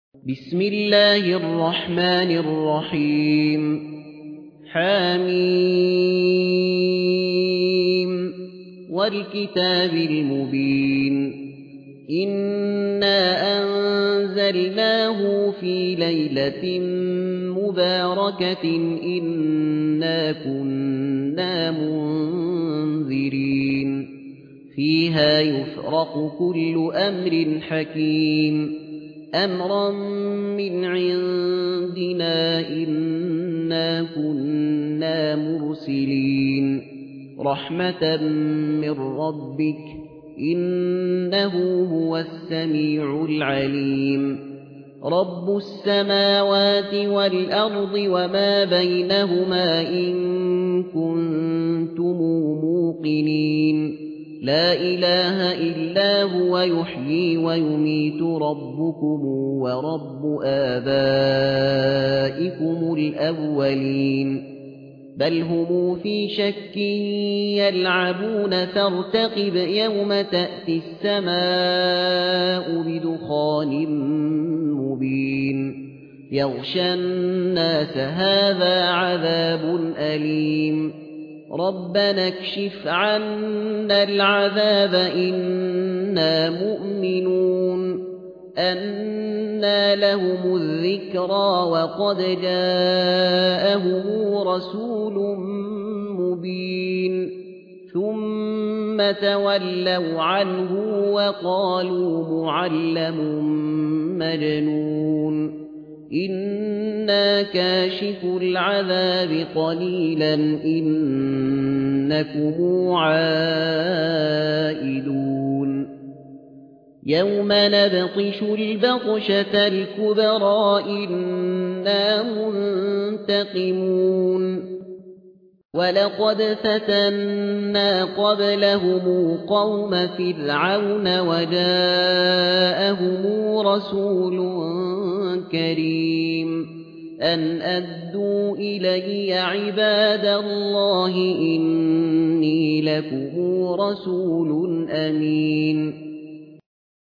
بسم الله الرحمن الرحيم حميم والكتاب المبين إنا أنزلناه في ليلة مباركة إنا كنا منذرين فيها يفرق كل أمر حكيم أمرا من عندنا إنا كنا مرسلين رحمة من ربك إنه هو السميع العليم رب السماوات والأرض وما بينهما إن كنتم موقنين لا إله إلا هو يحيي ويميت ربكم ورب آبائكم الأولين بل هم في شك يلعبون فارتقب يوم تأتي السماء بدخان مبين يغشى الناس هذا عذاب أليم ربنا اكشف عنا العذاب إنا مؤمنون أنى لهم الذكرى وقد جاءهم رسول مبين ثم تولوا عنه وقالوا معلم مجنون إنا كاشف العذاب قليلا إنكم عائدون يوم نبطش البطشة الكبرى إنا منتقمون ولقد فتنا قبلهم قوم فرعون وجاءهم رسول كريم أن أدوا إلي عباد الله إني لكم رسول أمين